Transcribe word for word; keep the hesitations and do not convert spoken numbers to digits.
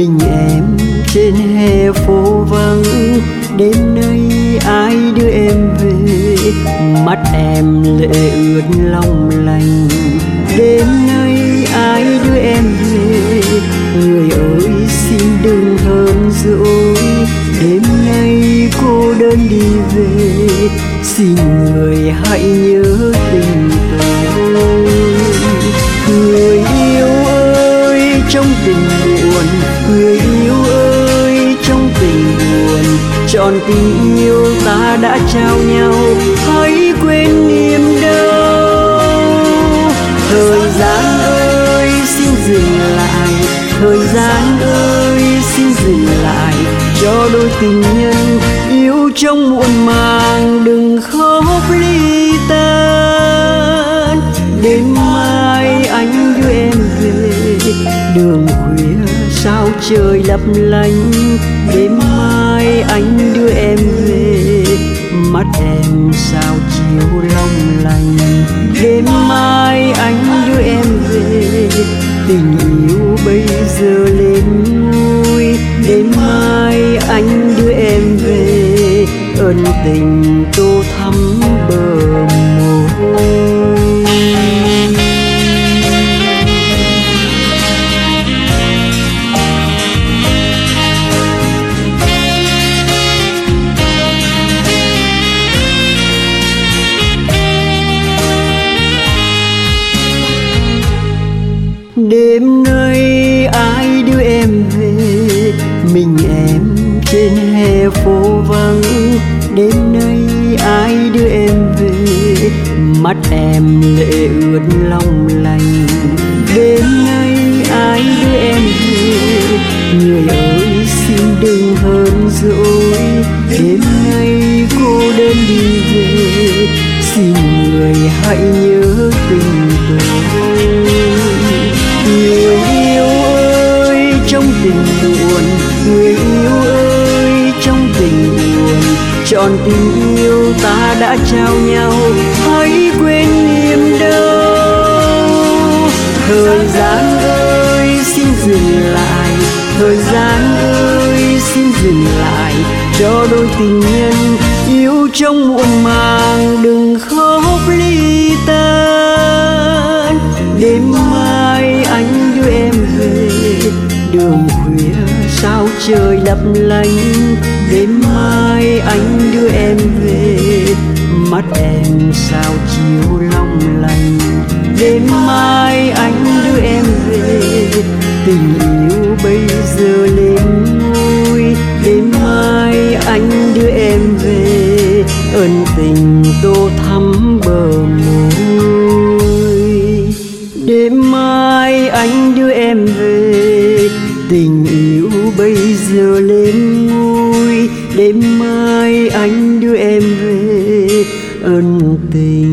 mình em trên hè phố vắng. Đêm nay ai đưa em về, mắt em lệ ướt long lanh. Đêm nay ai đưa em về, người ơi xin đừng hờn dỗi. Đêm nay cô đơn đi về, xin người hãy nhớ tình tôi. Người yêu ơi trong tình buồn, người yêu ơi trong tình buồn, trọn tình yêu ta đã trao nhau, hãy quên niềm đau. Thời gian ơi xin dừng lại, thời gian ơi xin dừng lại, cho đôi tình nhân yêu trong muộn màng đừng khóc ly tan. Đêm mai anh đưa em về, đường khuya sao trời lấp lánh. Đêm mai anh đưa em về, mắt em sao chiều long lanh. Đêm mai anh đưa em về, tình yêu bây giờ lên ngôi. Đêm mai anh đưa em về, ân tình tô thắm bờ môi. Đêm nay ai đưa em về, mình em trên hè phố vắng. Đêm nay ai đưa em về, mắt em lệ ướt long lanh. Đêm nay ai đưa em về, người ơi xin đừng hờn dỗi. Đêm nay cô đơn đi về, xin người hãy nhớ tình tôi. Người yêu ơi trong tình buồn, người yêu ơi trong tình buồn, trọn tình yêu ta đã trao nhau, hãy quên niềm đau. Thời gian ơi xin dừng lại, thời gian ơi xin dừng lại, cho đôi tình nhân yêu trong muộn màng đừng khóc ly tan. Đêm mai anh đưa em về, đường khuya sao trời lấp lánh. Đêm mai anh đưa em về, mắt em sao chiều long lanh. Đêm mai anh đưa em về, tình yêu bây giờ lên ngôi. Đêm mai anh đưa em về, ân tình tô thắm bờ môi. Đêm mai anh đưa em về, tình yêu bây giờ lên ngôi. Đêm mai anh đưa em về, ân tình